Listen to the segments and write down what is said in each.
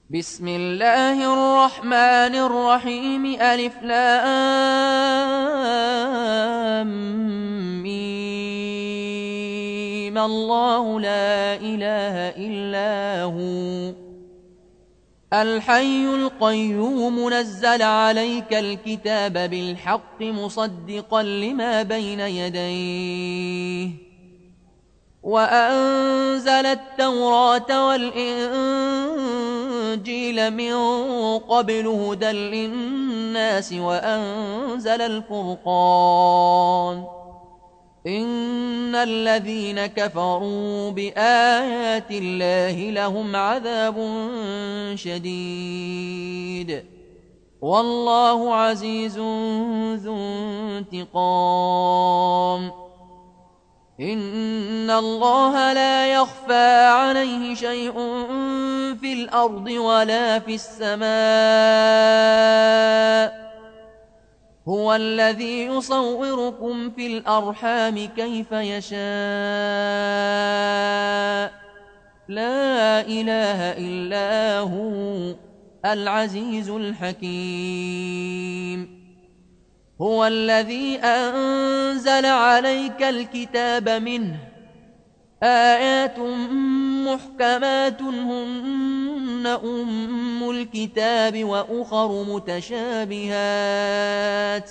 بسم الله الرحمن الرحيم ألف لام ميم الله لا إله إلا هو الحي القيوم نزل عليك الكتاب بالحق مصدقا لما بين يديه وأنزل التوراة والإنجيل من قبل هدى للناس وأنزل الفرقان إن الذين كفروا بآيات الله لهم عذاب شديد والله عزيز ذو انتقام إن الله لا يخفى عليه شيء في الأرض ولا في السماء هو الذي يصوركم في الأرحام كيف يشاء لا إله إلا هو العزيز الحكيم هو الذي أنزل عليك الكتاب منه آيات محكمات هن أم الكتاب وأخر متشابهات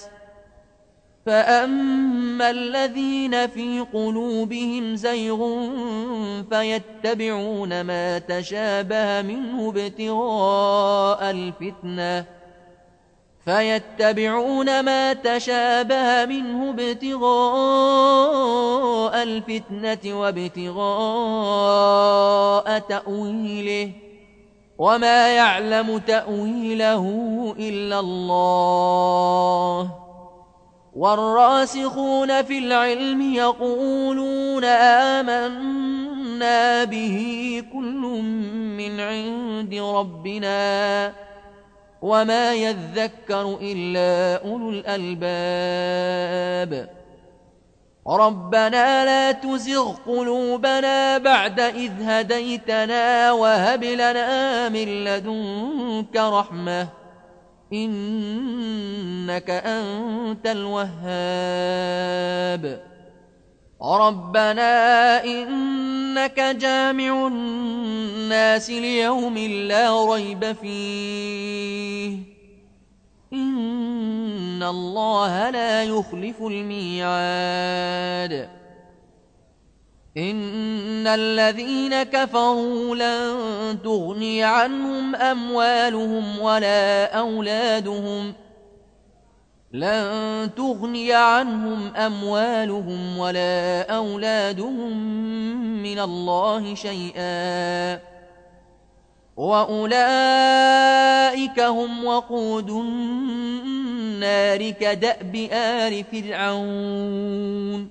فأما الذين في قلوبهم زيغ فيتبعون ما تشابه منه ابتغاء الفتنة وابتغاء تأويله وما يعلم تأويله إلا الله والراسخون في العلم يقولون آمنا به كل من عند ربنا وما يذكر إلا أولو الألباب ربنا لا تزغ قلوبنا بعد إذ هديتنا وهب لنا من لدنك رحمة إنك أنت الوهاب ربنا إنك جامع الناس ليوم لا ريب فيه إن الله لا يخلف الميعاد إن الذين كفروا لن تغني عنهم أموالهم ولا أولادهم من الله شيئا وأولئك هم وقود النار كدأب آل فرعون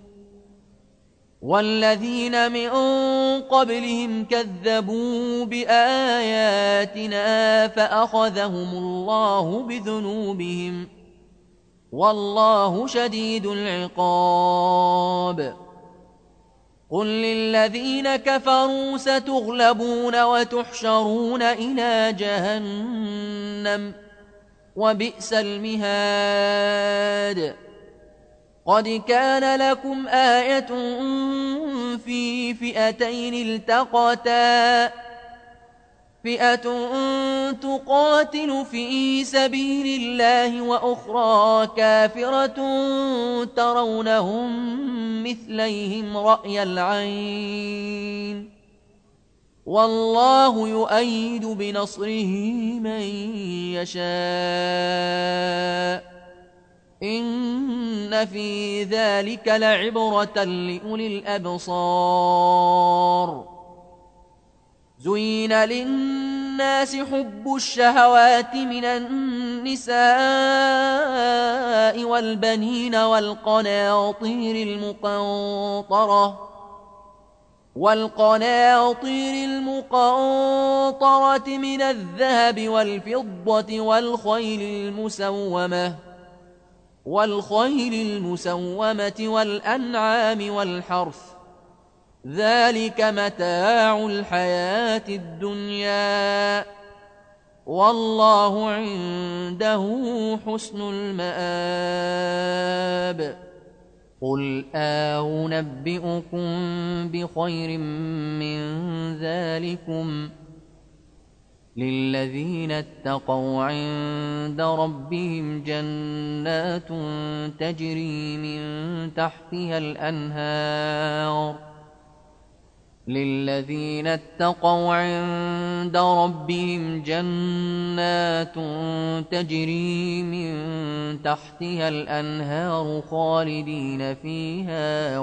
والذين من قبلهم كذبوا بآياتنا فأخذهم الله بذنوبهم والله شديد العقاب قل للذين كفروا ستغلبون وتحشرون إلى جهنم وبئس المهاد قد كان لكم آية في فئتين التقتا فئة تقاتل في سبيل الله وأخرى كافرة ترونهم مثليهم رأي العين والله يؤيد بنصره من يشاء إن في ذلك لعبرة لأولي الأبصار زين للناس حب الشهوات من النساء والبنين والقناطير المقنطرة من الذهب والفضة والخيل المسومة والأنعام والحرث ذلك متاع الحياة الدنيا والله عنده حسن المآب. قل أنبئكم بخير من ذلكم للذين اتقوا عند ربهم جنات تجري من تحتها الأنهار للذين اتقوا عند ربهم جنات تجري من تحتها الأنهار خالدين فيها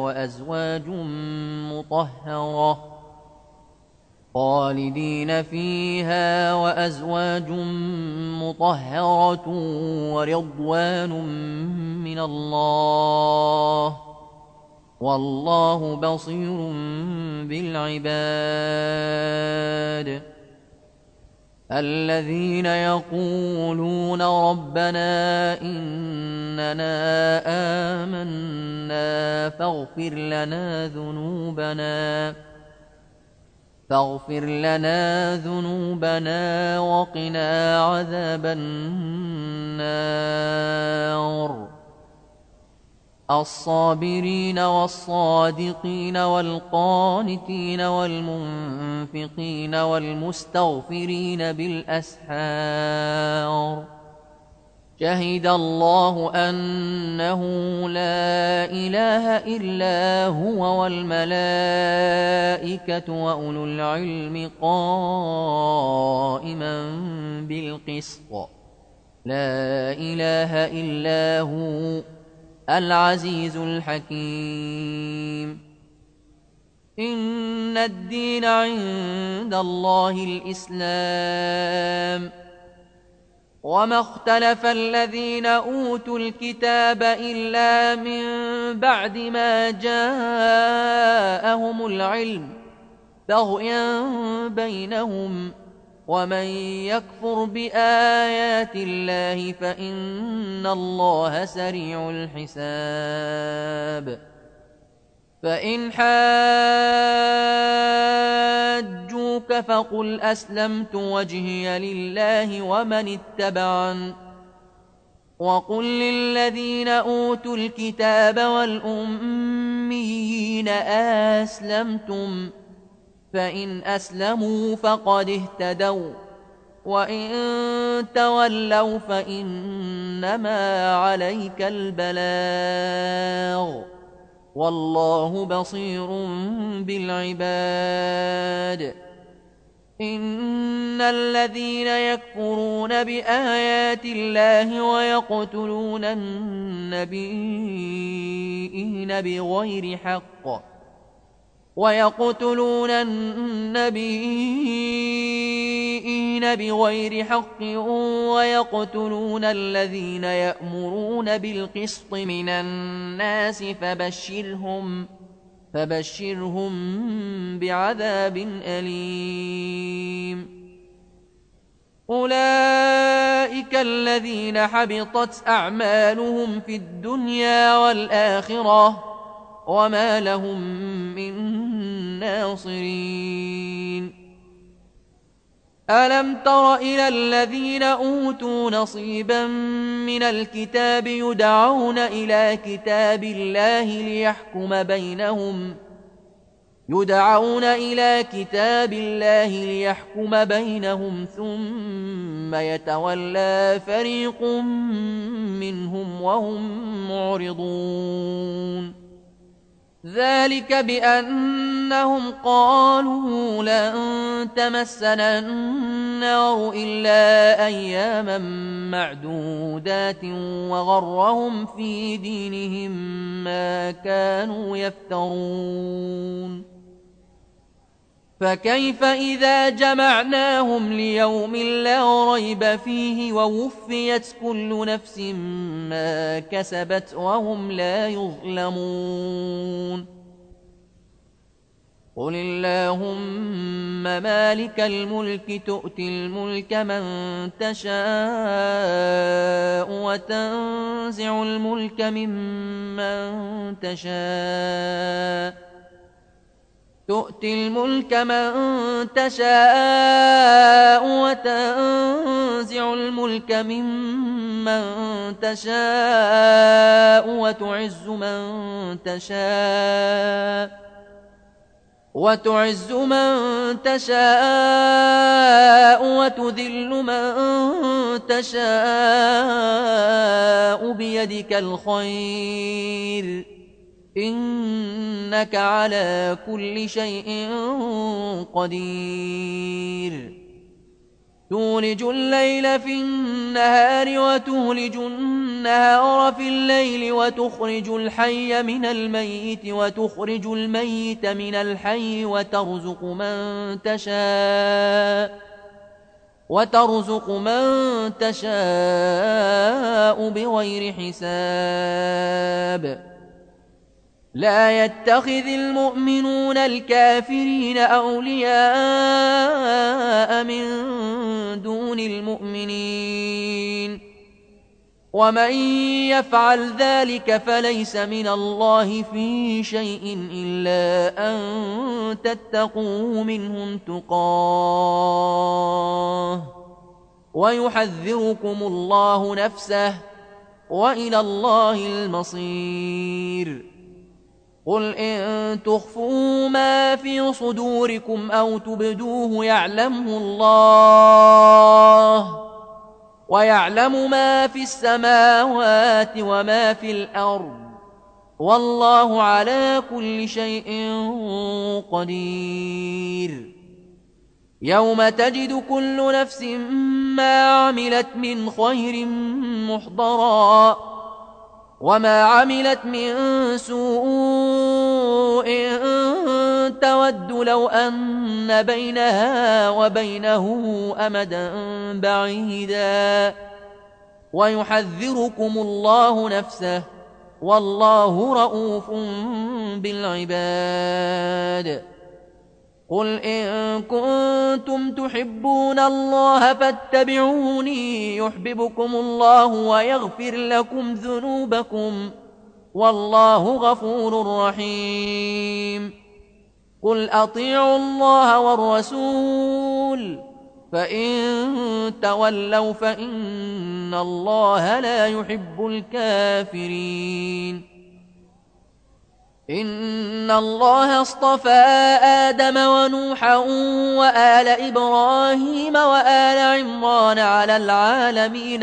وأزواج مطهرة ورضوان من الله والله بصير بالعباد. الذين يقولون ربنا إننا آمنا فاغفر لنا ذنوبنا وقنا عذاب النار. الصابرين والصادقين والقانتين والمنفقين والمستغفرين بالأسحار. شهد الله أنه لا إله إلا هو والملائكة وأولو العلم قائما بالقسط. لا إله إلا هو العزيز الحكيم. إن الدين عند الله الإسلام وما اختلف الذين أوتوا الكتاب إلا من بعد ما جاءهم العلم بغيا بينهم ومن يكفر بآيات الله فإن الله سريع الحساب. فإن حاجوك فقل أسلمت وجهي لله ومن اتبعن وقل للذين أوتوا الكتاب والأميين أسلمتم فإن أسلموا فقد اهتدوا وإن تولوا فإنما عليك البلاغ والله بصير بالعباد. إن الذين يكفرون بآيات الله ويقتلون النبيين بغير حق ويقتلون الذين يأمرون بالقسط من الناس فبشرهم بعذاب أليم. أولئك الذين حبطت أعمالهم في الدنيا والآخرة وما لهم من ناصرين. ألم تر إلى الذين أوتوا نصيبا من الكتاب يدعون إلى كتاب الله ليحكم بينهم ثم يتولى فريق منهم وهم معرضون. ذلك بأنهم قالوا لن تمسنا النار إلا أياما معدودات وغرهم في دينهم ما كانوا يفترون. فكيف إذا جمعناهم ليوم لا ريب فيه ووفيت كل نفس ما كسبت وهم لا يظلمون. قل اللهم مالك الملك تؤتي الملك من تشاء وتنزع الملك ممن تشاء تؤتي الملك من تشاء وتنزع الملك ممن تشاء وتعز من تشاء وتذل من تشاء بيدك الخير إنك على كل شيء قدير تولج الليل في النهار وتولج النهار في الليل وتخرج الحي من الميت وتخرج الميت من الحي وترزق من تشاء بغير حساب لا يتخذ المؤمنون الكافرين أولياء من دون المؤمنين ومن يفعل ذلك فليس من الله في شيء إلا أن تتقوا منهم تقاه ويحذركم الله نفسه وإلى الله المصير قل إن تخفوا ما في صدوركم أو تبدوه يعلمه الله ويعلم ما في السماوات وما في الأرض والله على كل شيء قدير يوم تجد كل نفس ما عملت من خير محضرا وما عملت من سوء تود لو أن بينها وبينه أمدا بعيدا ويحذركم الله نفسه والله رؤوف بالعباد قل إن كنتم تحبون الله فاتبعوني يحببكم الله ويغفر لكم ذنوبكم والله غفور رحيم قل أطيعوا الله والرسول فإن تولوا فإن الله لا يحب الكافرين إن الله اصطفى آدم ونوحا وآل إبراهيم وآل عمران على العالمين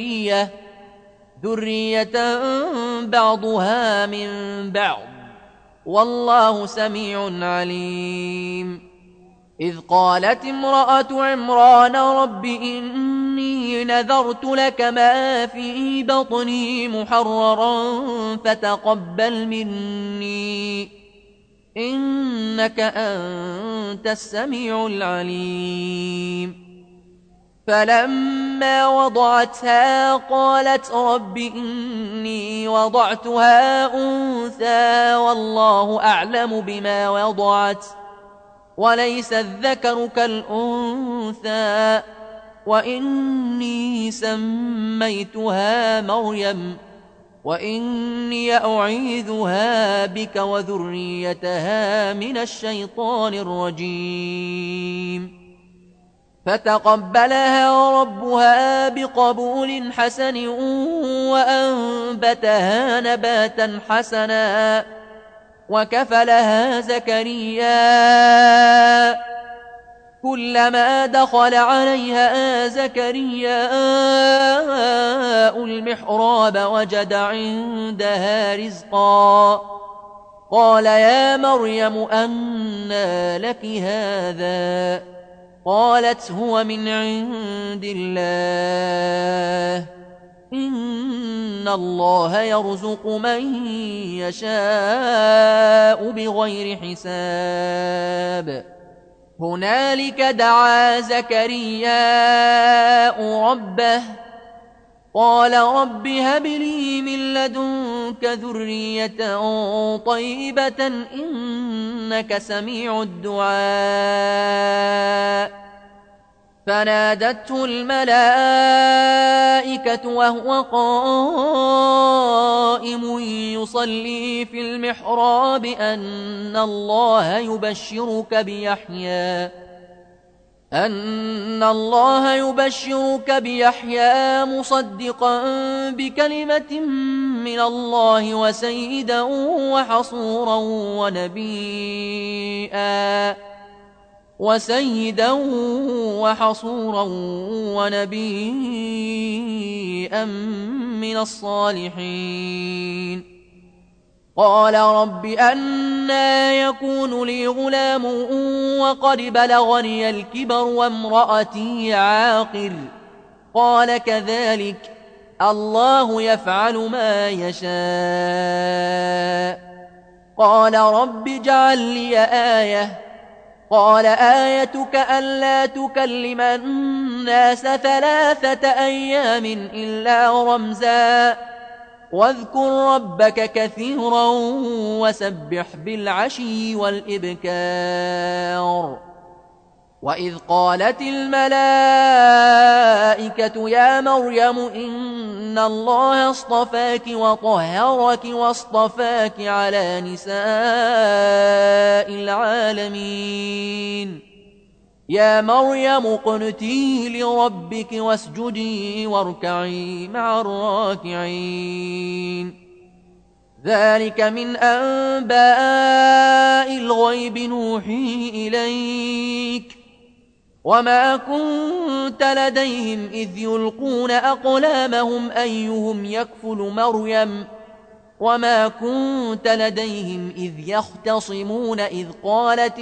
ذرية بعضها من بعض والله سميع عليم إذ قالت امرأة عمران رب إني نذرت لك ما في بطني محررا فتقبل مني إنك أنت السميع العليم فلما وضعتها قالت رب إني وضعتها أنثى والله أعلم بما وضعت وليس الذكر كالأنثى وإني سميتها مريم وإني أعيذها بك وذريتها من الشيطان الرجيم فتقبلها ربها بقبول حسن وأنبتها نباتا حسنا وكفلها زكريا كلما دخل عليها زكريا المحراب وجد عندها رزقا قال يا مريم أنى لك هذا قالت هو من عند الله إن الله يرزق من يشاء بغير حساب هنالك دعا زكريا ربه قال رب هب لي من لدنك ذرية طيبة إنك سميع الدعاء فنادته الملائكة وهو قائم يصلي في المحراب أن الله يبشرك بيحيى مصدقا بكلمة من الله وسيدا وحصورا ونبيا من الصالحين. قال رب أنى يكون لي غلام وقد بلغني الكبر وامرأتي عاقر؟ قال كذلك الله يفعل ما يشاء. قال رب اجعل لي آية. قال آيتك ألا تكلم الناس 3 أيام إلا رمزا واذكر ربك كثيرا وسبح بالعشي والإبكار. وإذ قالت الملائكة يا مريم إن الله اصطفاك وطهرك واصطفاك على نساء العالمين. يا مريم اقنتي لربك واسجدي واركعي مع الراكعين. ذلك من أنباء الغيب نوحيه إليك وما كنت لديهم إذ يلقون أقلامهم أيهم يكفل مريم وما كنت لديهم إذ يختصمون إذ قالت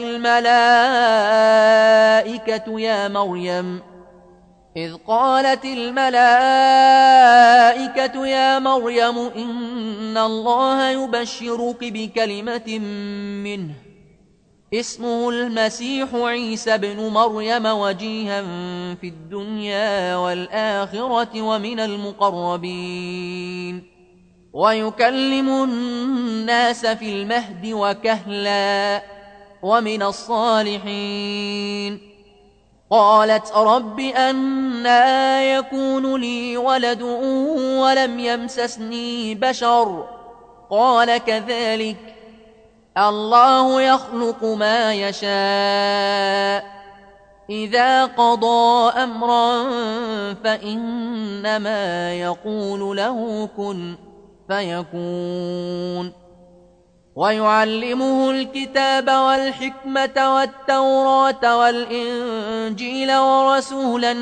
الملائكة يا مريم إن الله يبشرك بكلمة منه اسمه المسيح عيسى بن مريم وجيها في الدنيا والآخرة ومن المقربين ويكلم الناس في المهد وكهلا ومن الصالحين. قالت رب أنى يكون لي ولد ولم يمسسني بشر؟ قال كذلك الله يخلق ما يشاء إذا قضى أمرا فإنما يقول له كن فيكون. ويعلمه الكتاب والحكمة والتوراة والإنجيل ورسولا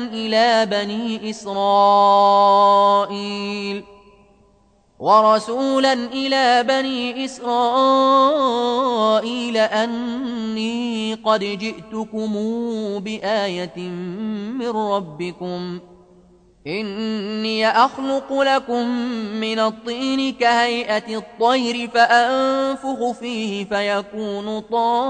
إلى بني إسرائيل أني قد جئتكم بآية من ربكم إني أخلق لكم من الطين كهيئة الطير فأنفخ فيه فيكون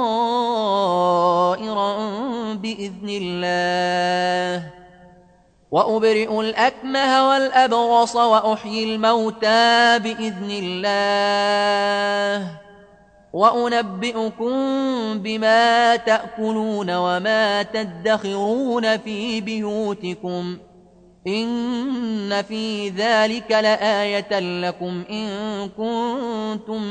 طائرا بإذن الله وأبرئ الأكمه والأبرص وأحيي الموتى بإذن الله وأنبئكم بما تأكلون وما تدخرون في بيوتكم إن في ذلك لآية لكم إن كنتم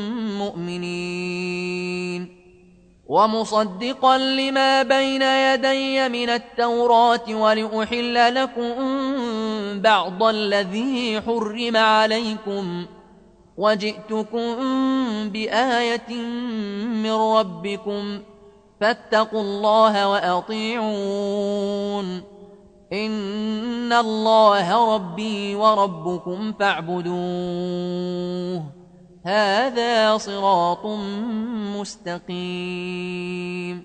مؤمنين. ومصدقا لما بين يدي من التوراة ولأحل لكم بعض الذي حرم عليكم وجئتكم بآية من ربكم فاتقوا الله وأطيعون إن الله ربي وربكم فاعبدوه هذا صراط مستقيم.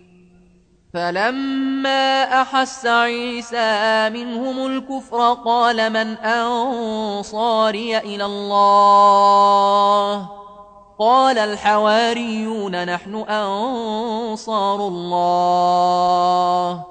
فلما أحس عيسى منهم الكفر قال من أنصاري إلى الله قال الحواريون نحن أنصار الله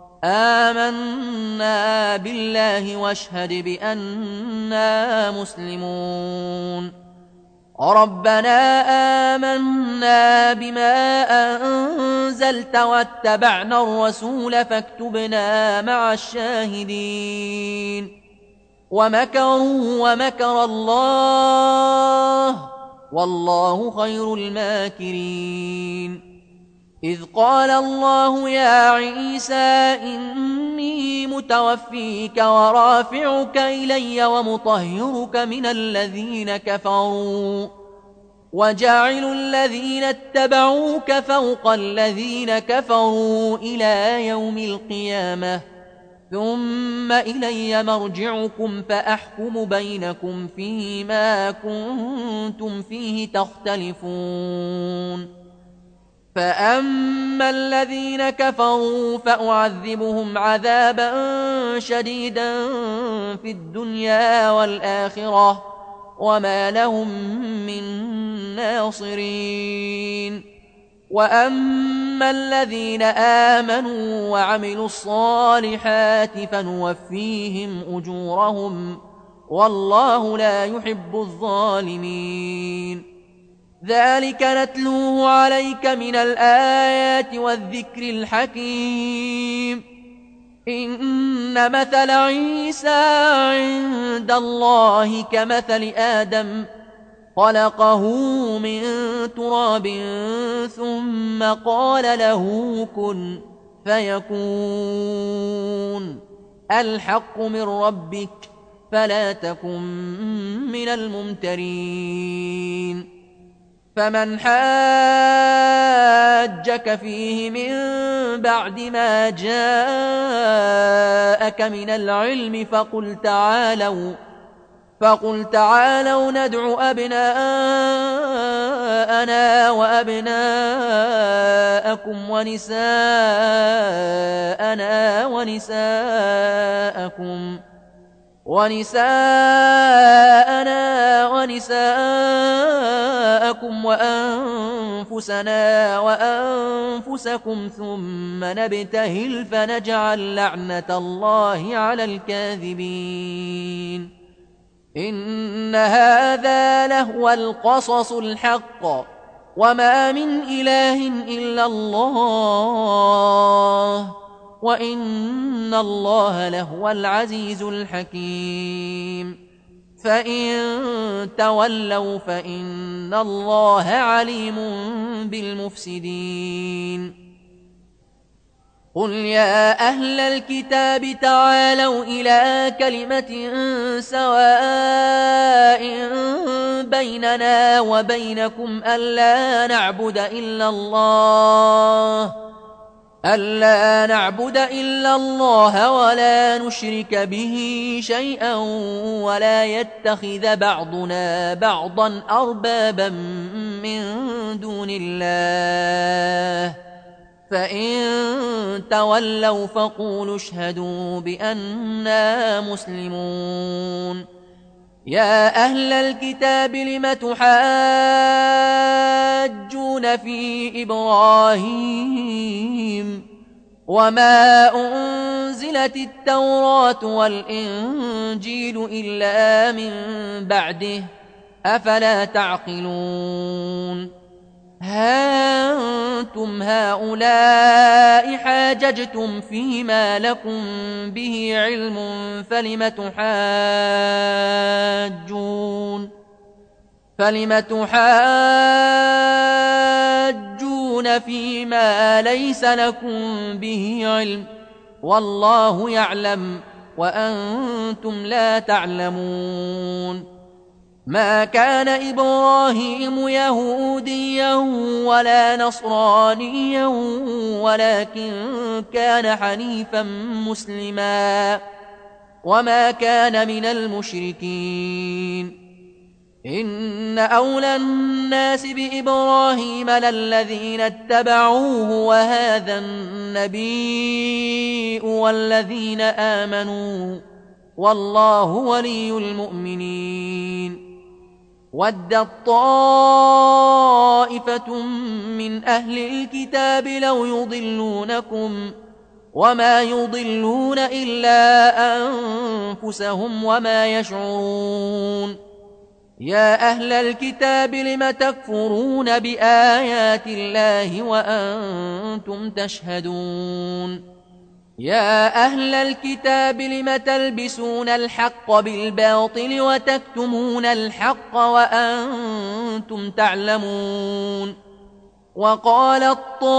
آمنا بالله واشهد بأننا مسلمون. ربنا آمنا بما أنزلت واتبعنا الرسول فاكتبنا مع الشاهدين ومكروا ومكر الله والله خير الماكرين إذ قال الله يا عيسى إني متوفيك ورافعك إلي ومطهرك من الذين كفروا وجاعل الذين اتبعوك فوق الذين كفروا إلى يوم القيامة ثم إلي مرجعكم فأحكم بينكم فيما كنتم فيه تختلفون فأما الذين كفروا فأعذبهم عذابا شديدا في الدنيا والآخرة وما لهم من ناصرين وأما الذين آمنوا وعملوا الصالحات فنوفيهم أجورهم والله لا يحب الظالمين ذلك نتلوه عليك من الآيات والذكر الحكيم إن مثل عيسى عند الله كمثل آدم خلقه من تراب ثم قال له كن فيكون الحق من ربك فلا تكن من الممترين فمن حاجك فيه من بعد ما جاءك من العلم فقل تعالوا ندع أبناءنا وأبناءكم ونساءنا ونساءكم وأنفسنا وأنفسكم ثم نبتهل فنجعل لعنة الله على الكاذبين إن هذا لهو القصص الحق وما من إله إلا الله وإن الله لهو العزيز الحكيم فإن تولوا فإن الله عليم بالمفسدين قل يا أهل الكتاب تعالوا إلى كلمة سواء بيننا وبينكم ألا نعبد إلا الله ولا نشرك به شيئا ولا يتخذ بعضنا بعضا أربابا من دون الله فإن تولوا فقولوا اشهدوا بأننا مسلمون يا أهل الكتاب لم تحاجون في إبراهيم وما أنزلت التوراة والإنجيل إلا من بعده أفلا تعقلون ها أنتم هؤلاء حاججتم فيما لكم به علم فلم تحاجون فيما ليس لكم به علم والله يعلم وأنتم لا تعلمون ما كان إبراهيم يهوديا ولا نصرانيا ولكن كان حنيفا مسلما وما كان من المشركين إن أولى الناس بإبراهيم للذين اتبعوه وهذا النبي والذين آمنوا والله ولي المؤمنين ودت طائفة من أهل الكتاب لو يضلونكم وما يضلون إلا أنفسهم وما يشعرون يا أهل الكتاب لم تكفرون بآيات الله وأنتم تشهدون يا أهل الكتاب لم تلبسون الحق بالباطل وتكتمون الحق وأنتم تعلمون وقالت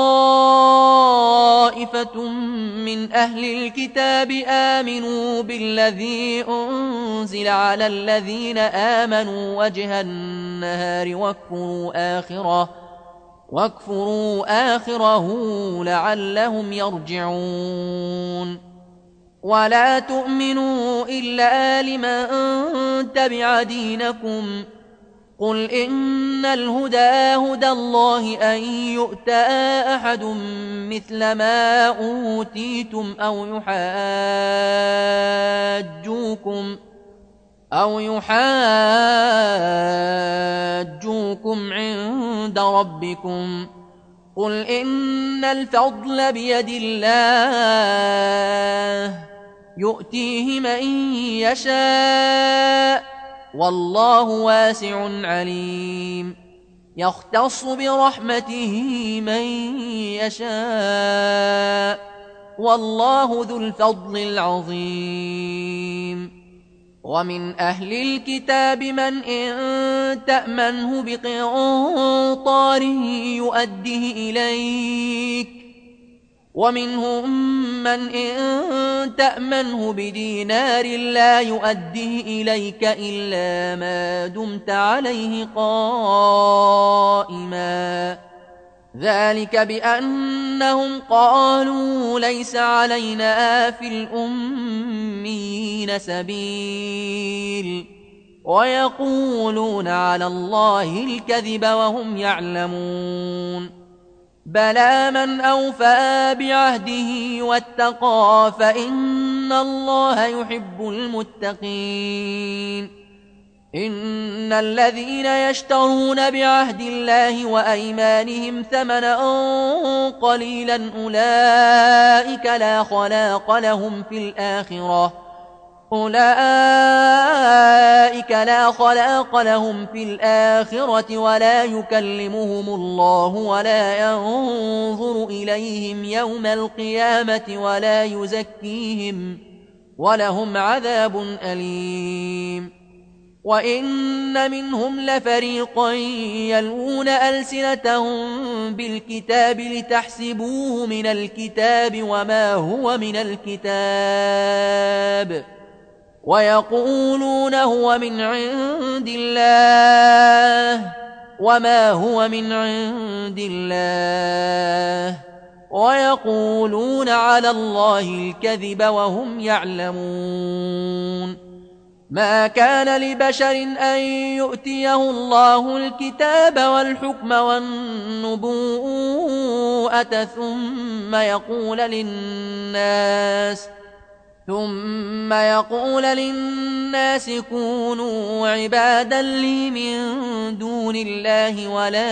طائفة من أهل الكتاب آمنوا بالذي أنزل على الذين آمنوا وجه النهار واكفروا آخره لعلهم يرجعون ولا تؤمنوا إلا لمن تبع دينكم قل إن الهدى هدى الله أن يؤتى أحد مثل ما أوتيتم أو يحاجوكم عند ربكم قل إن الفضل بيد الله يؤتيه من يشاء والله واسع عليم يختص برحمته من يشاء والله ذو الفضل العظيم ومن أهل الكتاب من إن تأمنه بقنطار يؤده إليك ومنهم من إن تأمنه بدينار لا يؤده إليك إلا ما دمت عليه قائما ذلك بأنهم قالوا ليس علينا في الأميين سبيل ويقولون على الله الكذب وهم يعلمون بلى من أوفى بعهده واتقى فإن الله يحب المتقين إن الذين يشترون بعهد الله وأيمانهم ثمنا قليلا أولئك لا خلاق لهم في الآخرة ولا يكلمهم الله ولا ينظر إليهم يوم القيامة ولا يزكيهم ولهم عذاب أليم وإن منهم لفريقا يلوون ألسنتهم بالكتاب لتحسبوه من الكتاب وما هو من الكتاب ويقولون هو من عند الله وما هو من عند الله ويقولون على الله الكذب وهم يعلمون ما كان لبشر أن يؤتيه الله الكتاب والحكم والنبوءة ثم يقول للناس كونوا عبادا لي من دون الله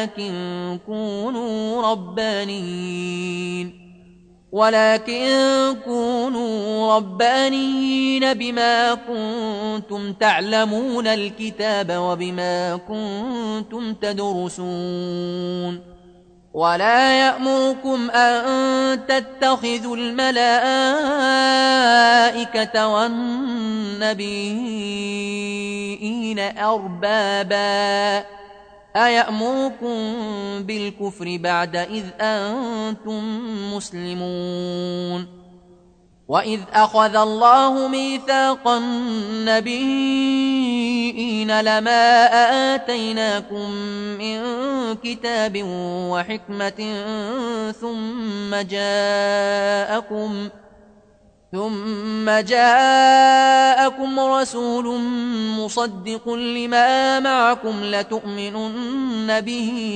ولكن كونوا ربانيين بما كنتم تعلمون الكتاب وبما كنتم تدرسون ولا يأمركم أن تتخذوا الملائكة والنبيين أربابا أيأمركم بالكفر بعد إذ أنتم مسلمون وإذ أخذ الله ميثاق النبيين لما آتيناكم من كتاب وحكمة ثم جاءكم رسول مصدق لما معكم لتؤمنن به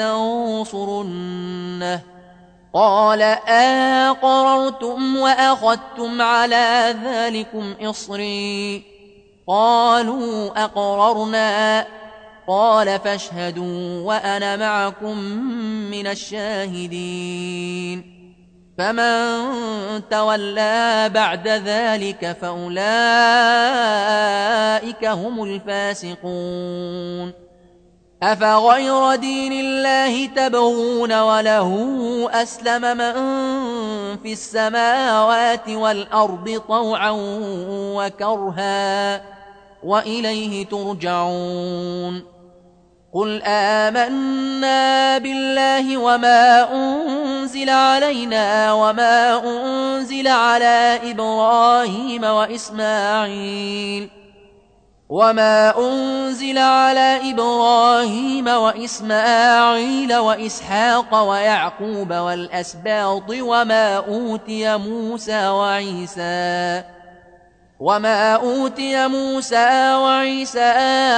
ولتنصرنه قال أقررتم وأخذتم على ذلكم إصري قالوا أقررنا قال فاشهدوا وأنا معكم من الشاهدين فمن تولى بعد ذلك فأولئك هم الفاسقون أفغير دين الله تبغون وله أسلم من في السماوات والأرض طوعا وكرها وإليه ترجعون قل آمنا بالله وما أنزل علينا وما أنزل على إبراهيم وإسماعيل وإسحاق ويعقوب والأسباط وما أوتي موسى وعيسى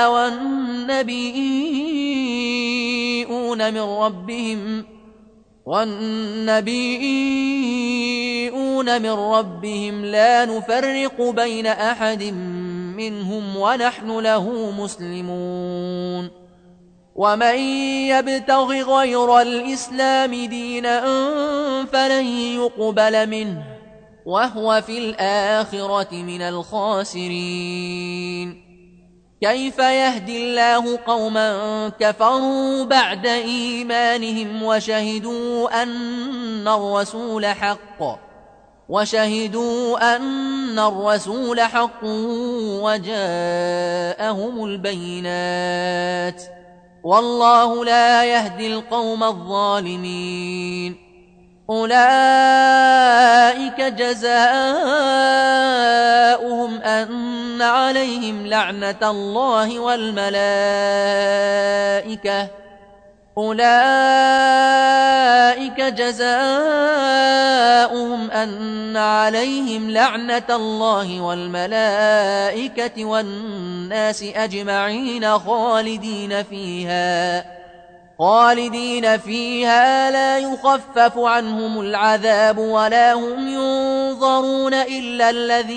والنبيون من ربهم لا نفرق بين أحد منهم ونحن له مسلمون ومن يبتغ غير الإسلام دينا فلن يقبل منه وهو في الآخرة من الخاسرين كيف يهدي الله قوما كفروا بعد إيمانهم وشهدوا أن الرسول حق وجاءهم البينات والله لا يهدي القوم الظالمين أولئك جزاؤهم أن عليهم لعنة الله والملائكة والناس أجمعين خالدين فيها لا يخفف عنهم العذاب ولا هم ينظرون إلا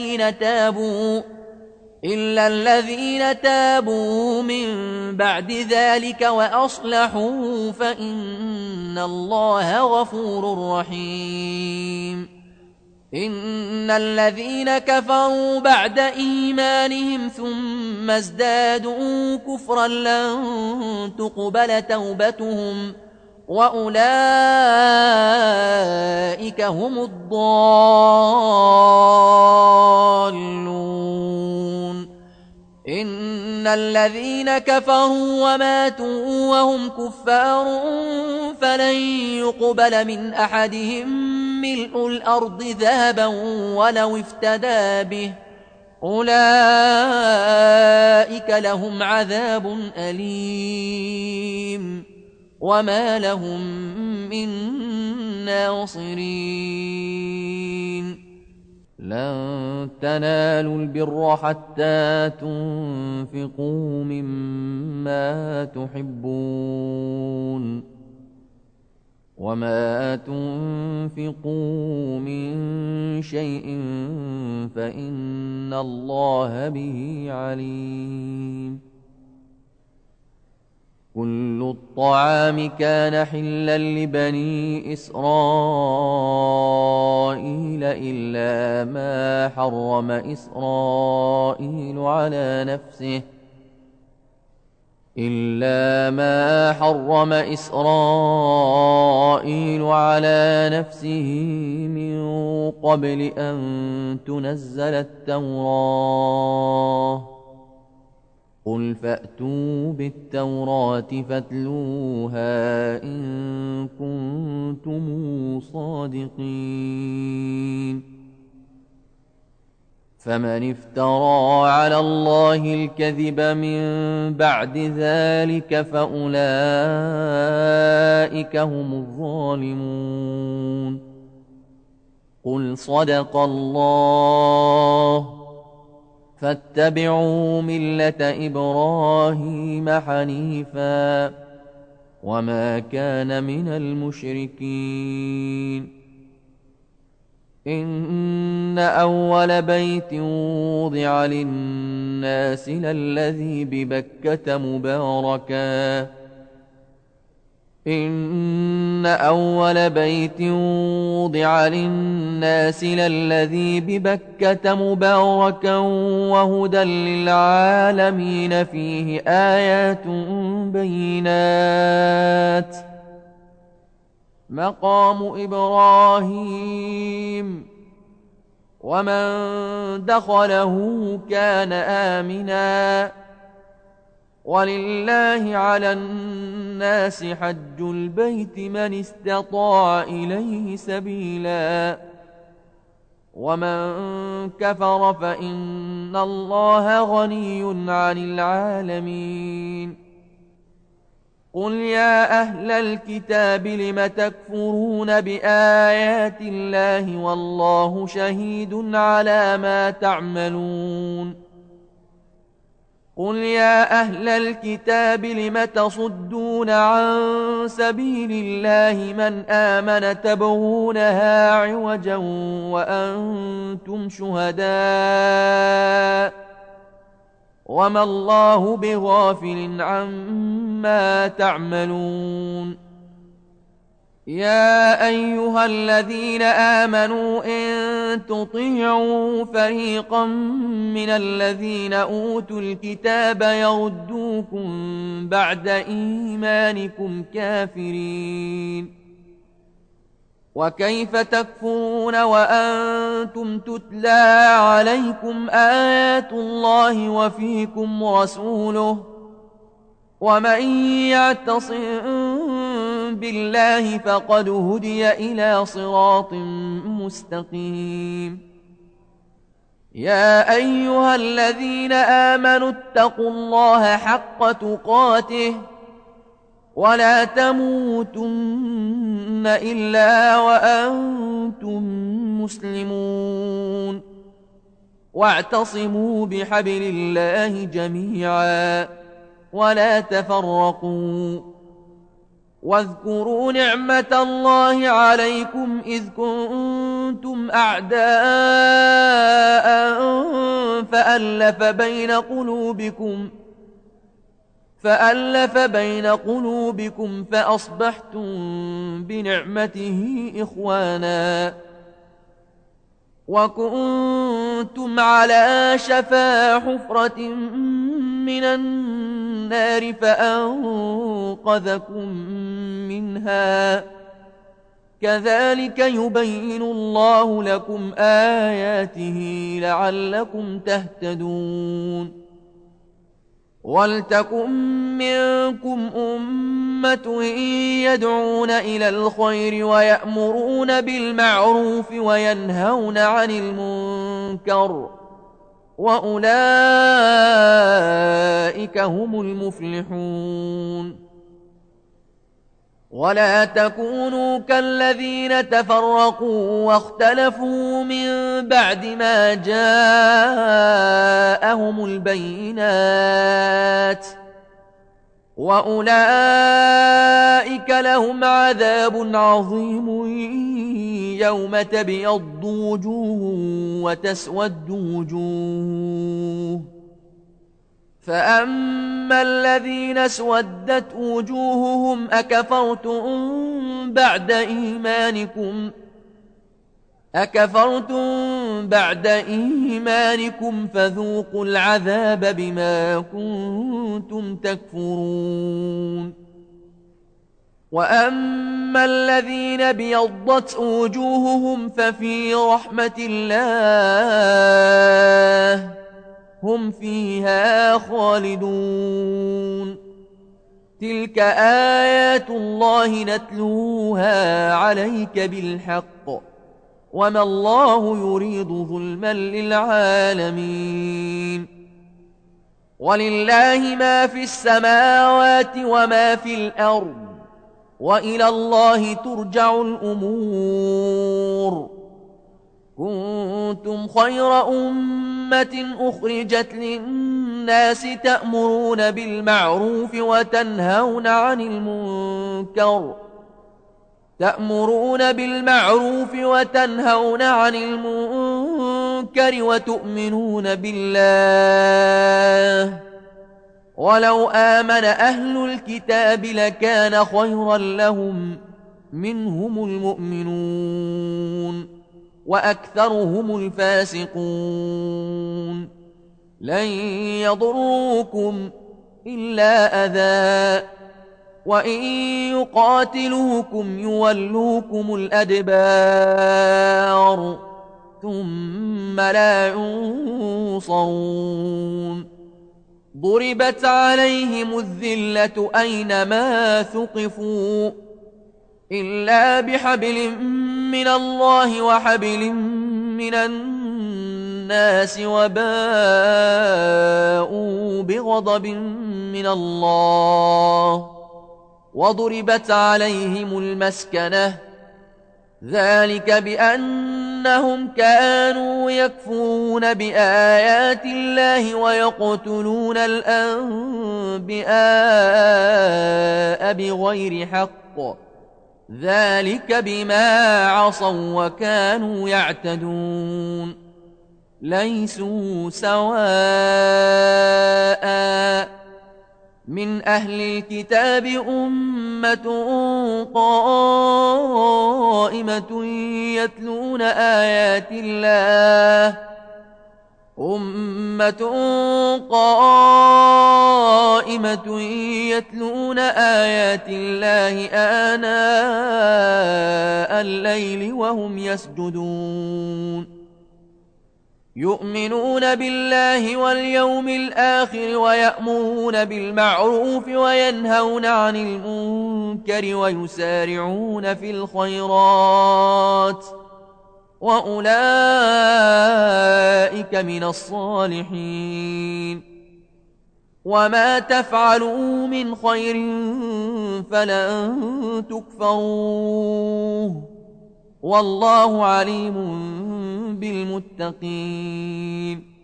الذين تابوا من بعد ذلك وأصلحوا فإن الله غفور رحيم إن الذين كفروا بعد إيمانهم ثم ازدادوا كفرا لن تقبل توبتهم وأولئك هم الضالون إن الذين كفروا وماتوا وهم كفار فلن يقبل من أحدهم ملء الأرض ذهبا ولو افتدى به أولئك لهم عذاب أليم وما لهم من ناصرين لن تنالوا البر حتى تنفقوا مما تحبون وما تنفقوا من شيء فإن الله به عليم كل الطعام كان حلا لبني إسرائيل إلا ما حرم إسرائيل على نفسه من قبل أن تنزل التوراة قل فأتوا بالتوراة فاتلوها إن كنتم صادقين فمن افترى على الله الكذب من بعد ذلك فأولئك هم الظالمون قل صدق الله فاتبعوا ملة إبراهيم حنيفا وما كان من المشركين إن أول بيت وضع للناس للذي ببكة مباركا إن أول بيت وضع للناس للذي ببكة مباركا وهدى للعالمين فيه آيات بينات مقام إبراهيم ومن دخله كان آمنا ولله على الناس حج البيت من استطاع إليه سبيلا ومن كفر فإن الله غني عن العالمين قل يا أهل الكتاب لم تكفرون بآيات الله والله شهيد على ما تعملون قل يا أهل الكتاب لم تصدون عن سبيل الله من آمن تبغونها عوجا وأنتم شهداء وما الله بغافل عما تعملون يا أيها الذين آمنوا إن تطيعوا فريقا من الذين أوتوا الكتاب يردوكم بعد إيمانكم كافرين وكيف تكفرون وأنتم تتلى عليكم آيات الله وفيكم رسوله ومن يعتصم بالله فقد هدي إلى صراط مستقيم يا أيها الذين آمنوا اتقوا الله حق تقاته ولا تموتن إلا وأنتم مسلمون واعتصموا بحبل الله جميعا ولا تفرقوا واذكروا نعمة الله عليكم إذ كنتم أعداء فألف بين قلوبكم فأصبحتم بنعمته إخوانا وكنتم على شفا حفرة من النار فأنقذكم منها كذلك يبين الله لكم آياته لعلكم تهتدون ولتكن منكم أمة يدعون إلى الخير ويأمرون بالمعروف وينهون عن المنكر وأولئك هم المفلحون ولا تكونوا كالذين تفرقوا واختلفوا من بعد ما جاءهم البينات وأولئك لهم عذاب عظيم يوم تبيض وجوه وتسود وجوه فأما الذين اسودت وجوههم أكفرتم بعد إيمانكم فذوقوا العذاب بما كنتم تكفرون وأما الذين بيضت وجوههم ففي رحمة الله هم فيها خالدون تلك آيات الله نتلوها عليك بالحق وما الله يريد ظلما للعالمين ولله ما في السماوات وما في الأرض وإلى الله ترجع الأمور كنتم خير أمة أخرجت للناس تأمرون بالمعروف وتنهون عن المنكر وتؤمنون بالله ولو آمن أهل الكتاب لكان خيرا لهم منهم المؤمنون وأكثرهم الفاسقون لن يضروكم إلا أذى وإن يقاتلوكم يولوكم الأدبار ثم لا ينصرون ضربت عليهم الذلة أينما ثقفوا إلا بحبل من الله وحبل من الناس وباءوا بغضب من الله وضربت عليهم المسكنة ذلك بأنهم كانوا يكفرون بآيات الله ويقتلون الأنبياء بغير حق ذلك بما عصوا وكانوا يعتدون ليسوا سواء من أهل الكتاب أمة قائمة يتلون آيات الله آناء الليل وهم يسجدون يؤمنون بالله واليوم الآخر ويأمرون بالمعروف وينهون عن المنكر ويسارعون في الخيرات وأولئك من الصالحين وما تفعلوا من خير فلن تكفروه والله عليم بالمتقين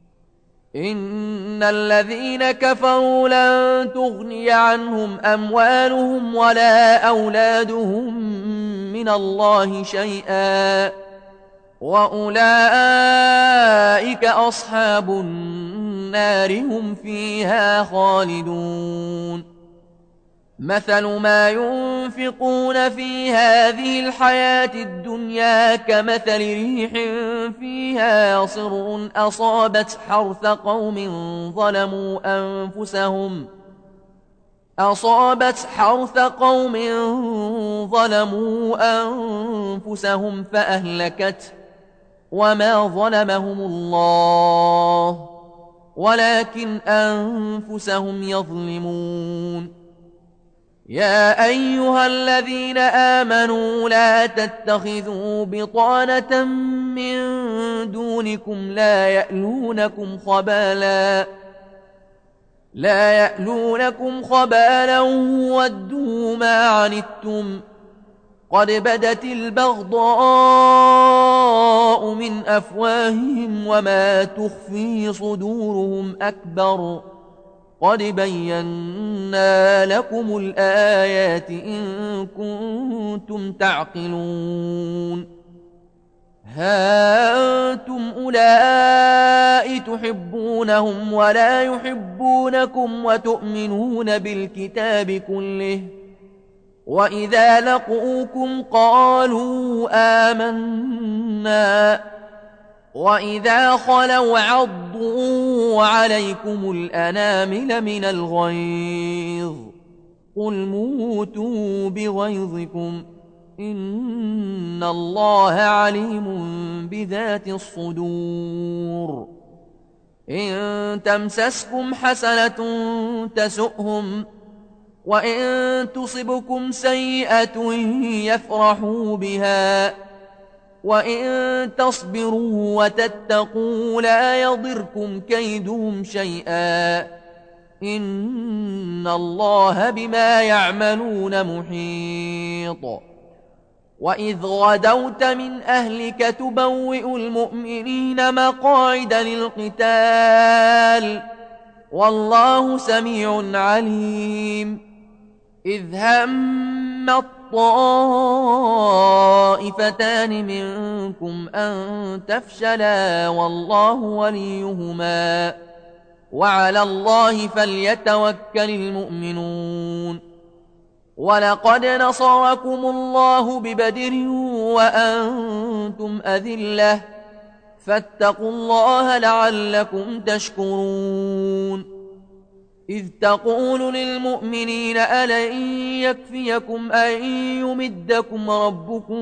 إن الذين كفروا لن تغني عنهم أموالهم ولا أولادهم من الله شيئا وأولئك أصحاب النار هم فيها خالدون مثل ما ينفقون في هذه الحياة الدنيا كمثل ريح فيها صر أصابت حرث قوم ظلموا أنفسهم فأهلكت وما ظلمهم الله ولكن أنفسهم يظلمون يا أيها الذين آمنوا لا تتخذوا بطانة من دونكم لا يألونكم خبالا ودوا ما عنتم قد بدت البغضاء من أفواههم وما تخفي صدورهم أكبر قد بينا لكم الآيات إن كنتم تعقلون ها أنتم أولئك تحبونهم ولا يحبونكم وتؤمنون بالكتاب كله وإذا لقوكم قالوا آمنا وإذا خلوا عضوا عليكم الأنامل من الغيظ قل موتوا بغيظكم إن الله عليم بذات الصدور إن تمسسكم حسنة تسؤهم وإن تصبكم سيئة يفرحوا بها وإن تصبروا وتتقوا لا يضركم كيدهم شيئا إن الله بما يعملون محيط وإذ غدوت من أهلك تبوئ المؤمنين مقاعد للقتال والله سميع عليم إذ هم الطائفتان منكم أن تفشلا والله وليهما وعلى الله فليتوكل المؤمنون ولقد نصركم الله ببدر وأنتم أذلة فاتقوا الله لعلكم تشكرون إذ تقول للمؤمنين ألن يكفيكم أن يمدكم ربكم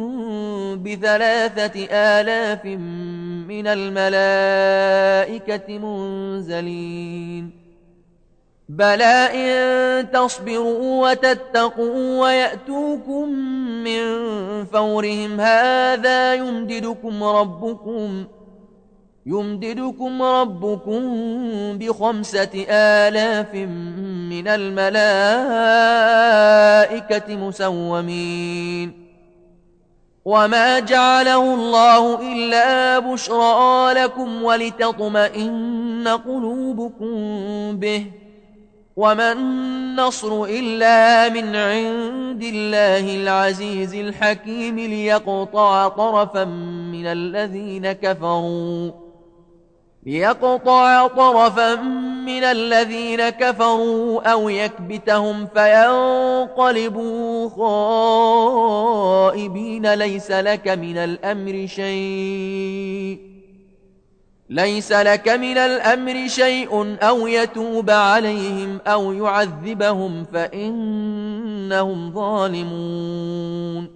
ب3,000 من الملائكة منزلين بلى إن تصبروا وتتقوا ويأتوكم من فورهم هذا يمددكم ربكم ب5,000 من الملائكة مسومين وما جعله الله إلا بشرى لكم ولتطمئن قلوبكم به وما النصر إلا من عند الله العزيز الحكيم ليقطع طرفا من الذين كفروا أو يكبتهم فينقلبوا خائبين ليس لك من الأمر شيء أو يتوب عليهم أو يعذبهم فإنهم ظالمون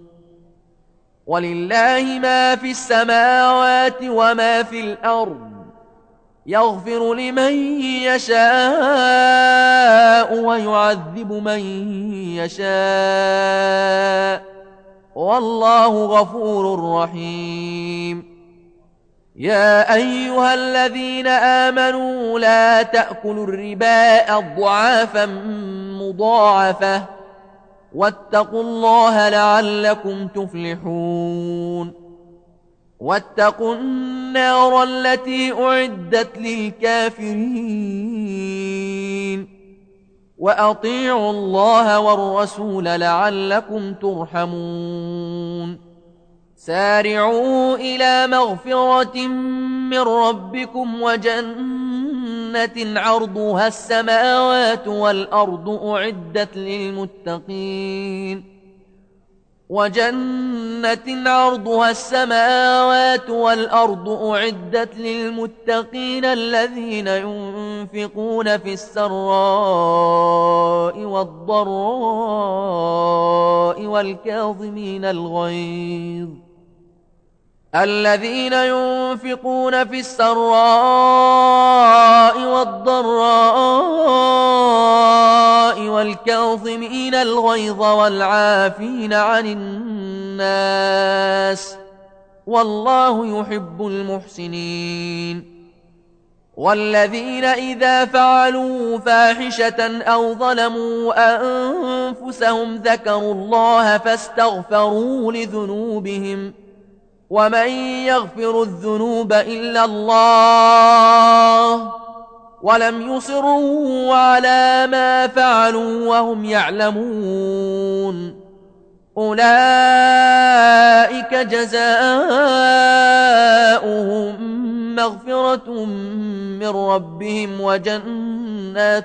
ولله ما في السماوات وما في الأرض يغفر لمن يشاء ويعذب من يشاء والله غفور رحيم يا أيها الذين آمنوا لا تأكلوا الربا أضعافا مضاعفة واتقوا الله لعلكم تفلحون واتقوا النار التي أعدت للكافرين وأطيعوا الله والرسول لعلكم ترحمون سارعوا إلى مغفرة من ربكم وجنة عرضها السماوات والأرض أعدت للمتقين الذين ينفقون في السراء والضراء والكاظمين الغيظ والعافين عن الناس والله يحب المحسنين والذين إذا فعلوا فاحشة أو ظلموا أنفسهم ذكروا الله فاستغفروا لذنوبهم ومن يغفر الذنوب إلا الله ولم يصروا على ما فعلوا وهم يعلمون أولئك جزاؤهم مغفرة من ربهم وجنات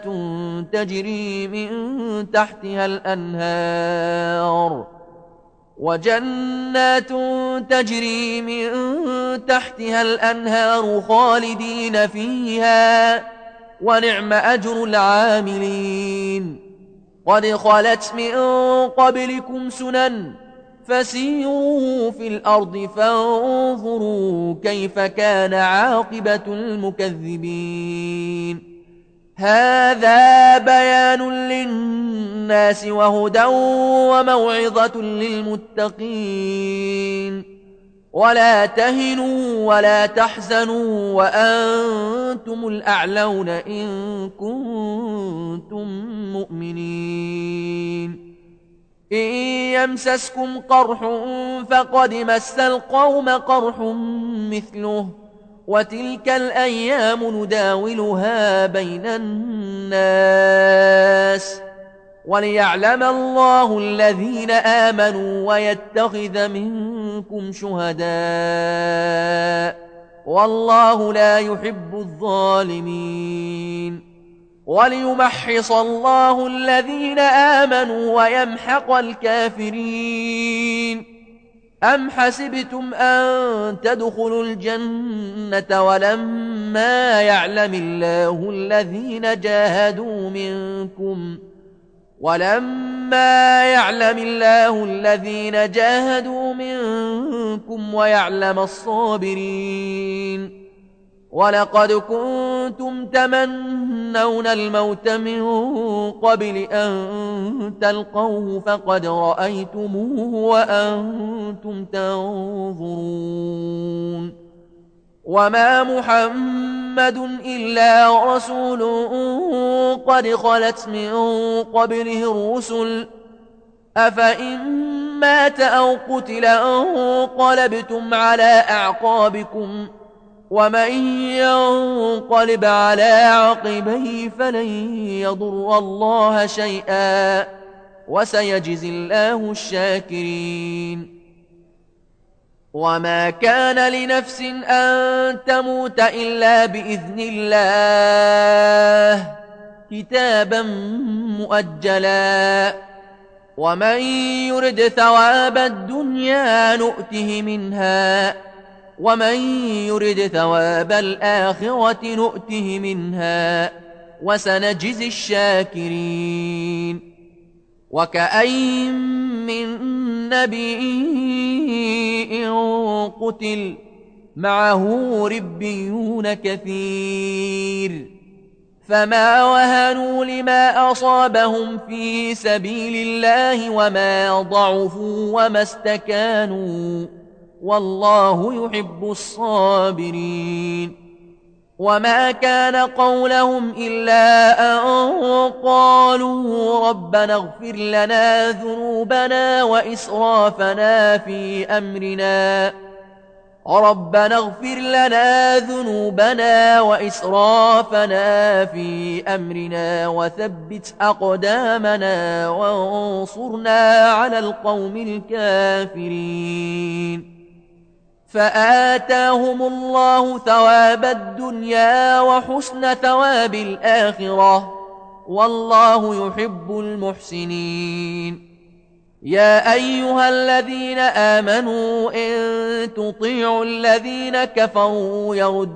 تجري من تحتها الأنهار خالدين فيها ونعم أجر العاملين قد خلت من قبلكم سنن فسيروا في الأرض فانظروا كيف كان عاقبة المكذبين هذا بيان للناس وهدى وموعظة للمتقين ولا تهنوا ولا تحزنوا وأنتم الأعلون إن كنتم مؤمنين إن يمسسكم قرح فقد مس القوم قرح مثله وتلك الأيام نداولها بين الناس وليعلم الله الذين آمنوا ويتخذ منكم شهداء والله لا يحب الظالمين. وليمحص الله الذين آمنوا ويمحق الكافرين. أم حسبتم أن تدخلوا الجنة ولما يعلم الله الذين جاهدوا منكم ويعلم الصابرين. ولقد كنتم تمنون الموت من قبل أن تلقوه فقد رأيتموه وأنتم تنظرون. وما محمد إلا رسول قد خلت من قبله الرسل أفإن مات أو قتل انقلبتم على أعقابكم ومن ينقلب على عقبيه فلن يضر الله شيئا وسيجزي الله الشاكرين. وما كان لنفس أن تموت إلا بإذن الله كتابا مؤجلا. ومن يرد ثواب الدنيا نؤته منها ومن يرد ثواب الآخرة نؤته منها وسنجزي الشاكرين. وكأين من نبي قتل معه ربيون كثير فما وهنوا لما أصابهم في سبيل الله وما ضعفوا وما استكانوا والله يحب الصابرين. وما كان قولهم إلا أن قالوا ربنا اغفر لنا ذنوبنا وإسرافنا في أمرنا وثبت أقدامنا وانصرنا على القوم الكافرين. فآتاهم الله ثواب الدنيا وحسن ثواب الآخرة والله يحب المحسنين. يا أيها الذين آمنوا إن تطيعوا الذين كفروا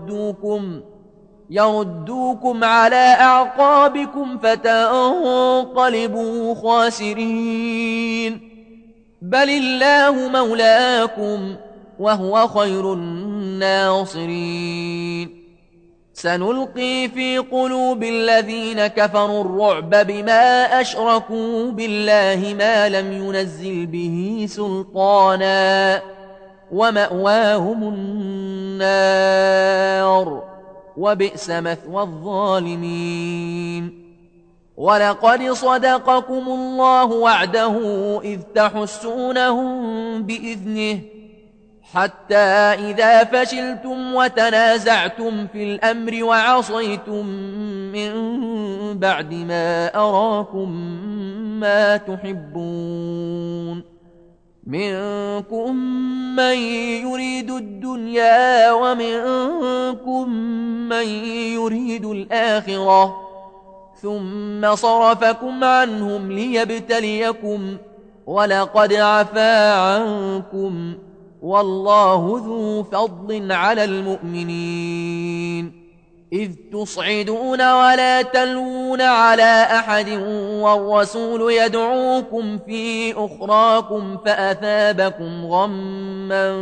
يردوكم على أعقابكم فتنقلبوا خاسرين. بل الله مولاكم وهو خير الناصرين. سنلقي في قلوب الذين كفروا الرعب بما أشركوا بالله ما لم ينزل به سلطانا ومأواهم النار وبئس مثوى الظالمين. ولقد صدقكم الله وعده إذ تحسونهم بإذنه حتى إذا فشلتم وتنازعتم في الأمر وعصيتم من بعد ما أراكم ما تحبون منكم من يريد الدنيا ومنكم من يريد الآخرة ثم صرفكم عنهم ليبتليكم ولقد عفا عنكم والله ذو فضل على المؤمنين. إذ تصعدون ولا تلوون على أحد والرسول يدعوكم في أخراكم فأثابكم غما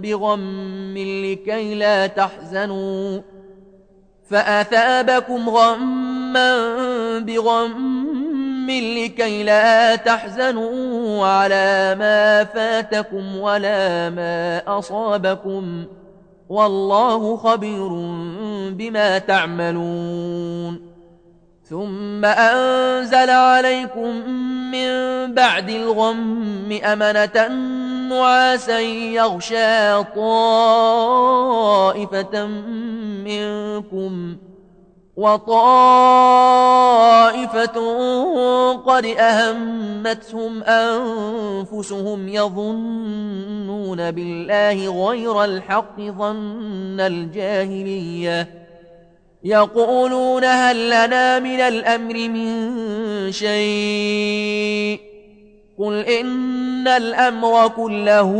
بغم لكي لا تحزنوا على ما فاتكم ولا ما أصابكم والله خبير بما تعملون. ثم أنزل عليكم من بعد الغم أمنة نعاسا يغشى طائفة منكم وطائفة قد أهمتهم أنفسهم يظنون بالله غير الحق ظن الجاهلية يقولون هل لنا من الأمر من شيء قل إن الأمر كله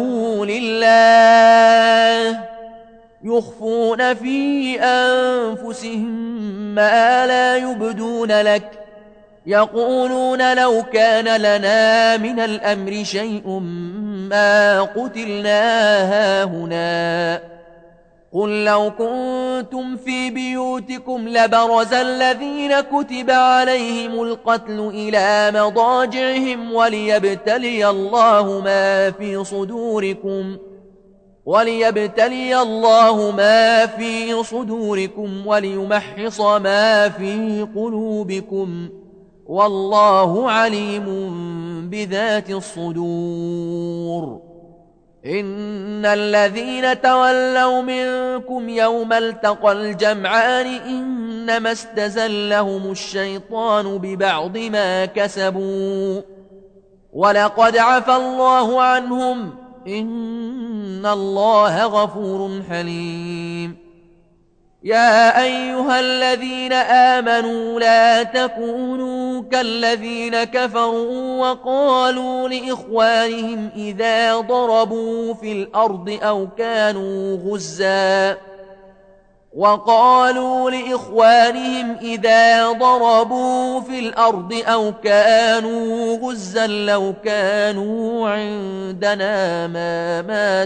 لله يخفون في أنفسهم ما لا يبدون لك يقولون لو كان لنا من الأمر شيء ما قتلنا هاهنا قل لو كنتم في بيوتكم لبرز الذين كتب عليهم القتل إلى مضاجعهم وليبتلي الله ما في صدوركم وليمحص ما في قلوبكم والله عليم بذات الصدور إن الذين تولوا منكم يوم التقى الجمعان إنما استزلهم الشيطان ببعض ما كسبوا ولقد عفى الله عنهم إن الله غفور حليم يا أيها الذين آمنوا لا تكونوا كالذين كفروا وقالوا لإخوانهم إذا ضربوا في الأرض أو كانوا غزا لو كانوا عندنا ما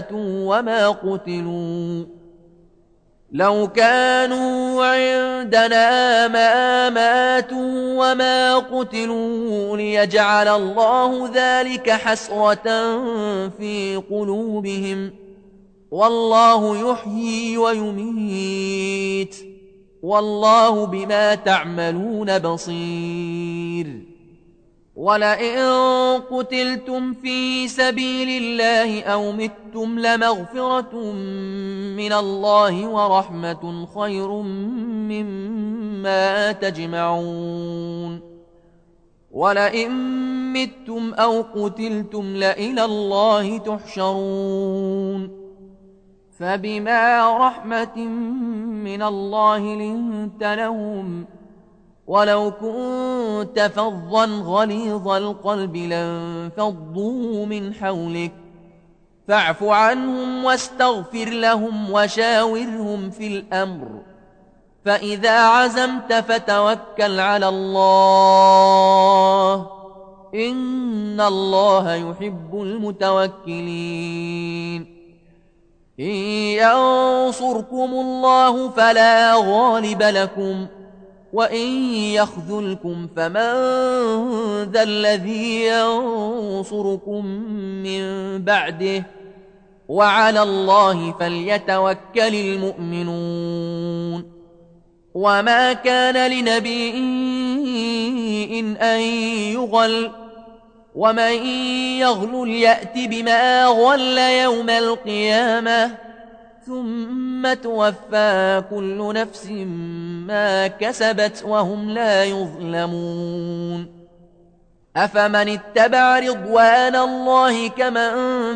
ماتوا وما قتلوا ليجعل الله ذلك حسرة في قلوبهم والله يحيي ويميت والله بما تعملون بصير ولئن قتلتم في سبيل الله أو متم لمغفرة من الله ورحمة خير مما تجمعون ولئن متم أو قتلتم لإلى الله تحشرون فبما رحمة من الله لنت لهم ولو كنت فظا غليظ القلب لانفضوا من حولك فاعف عنهم واستغفر لهم وشاورهم في الأمر فإذا عزمت فتوكل على الله إن الله يحب المتوكلين إن ينصركم الله فلا غالب لكم وإن يخذلكم فمن ذا الذي ينصركم من بعده وعلى الله فليتوكل المؤمنون وما كان لنبي أن يغل ومن يغلل يأت بما غل يوم القيامة ثم توفى كل نفس ما كسبت وهم لا يظلمون أفمن اتبع رضوان الله كمن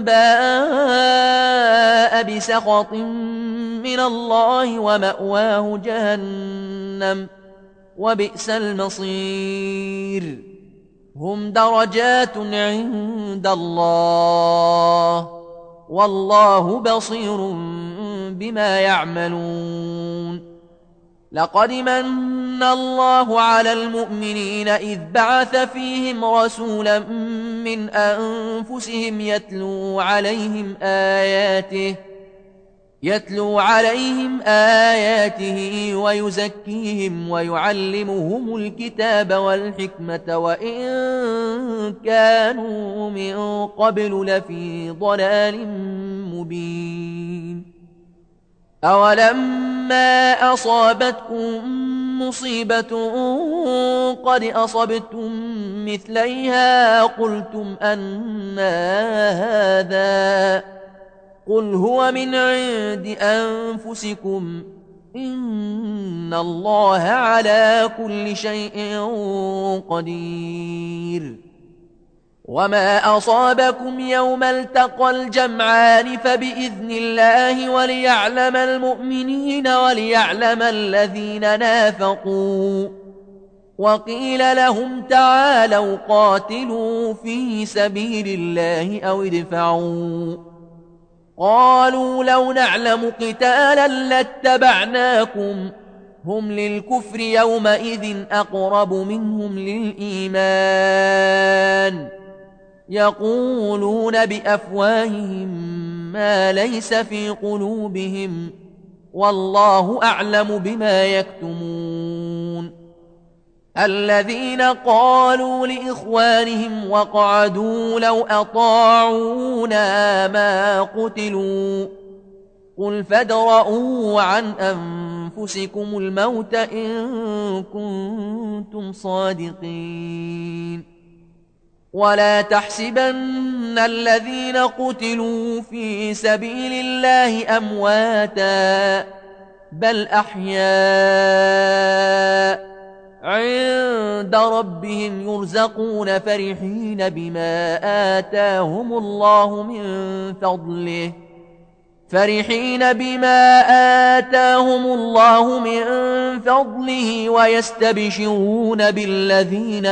باء بسخط من الله ومأواه جهنم وبئس المصير هم درجات عند الله والله بصير بما يعملون لقد من الله على المؤمنين إذ بعث فيهم رسولا من أنفسهم يتلو عليهم آياته ويزكيهم ويعلمهم الكتاب والحكمة وإن كانوا من قبل لفي ضلال مبين أولما أصابتكم مصيبة قد أصبتم مثليها قلتم أنى هذا قل هو من عند أنفسكم إن الله على كل شيء قدير. وما أصابكم يوم التقى الجمعان فبإذن الله وليعلم المؤمنين وليعلم الذين نافقوا. وقيل لهم تعالوا قاتلوا في سبيل الله أو ادفعوا. قالوا لو نعلم قتالا لاتبعناكم هم للكفر يومئذ أقرب منهم للإيمان يقولون بأفواههم ما ليس في قلوبهم والله أعلم بما يكتمون. الذين قالوا لإخوانهم وقعدوا لو أطاعونا ما قتلوا قل فادرءوا عن أنفسكم الموت إن كنتم صادقين. ولا تحسبن الذين قتلوا في سبيل الله أمواتا بل أحياء عند ربهم يرزقون فرحين بما آتاهم الله من فضله ويستبشرون بالذين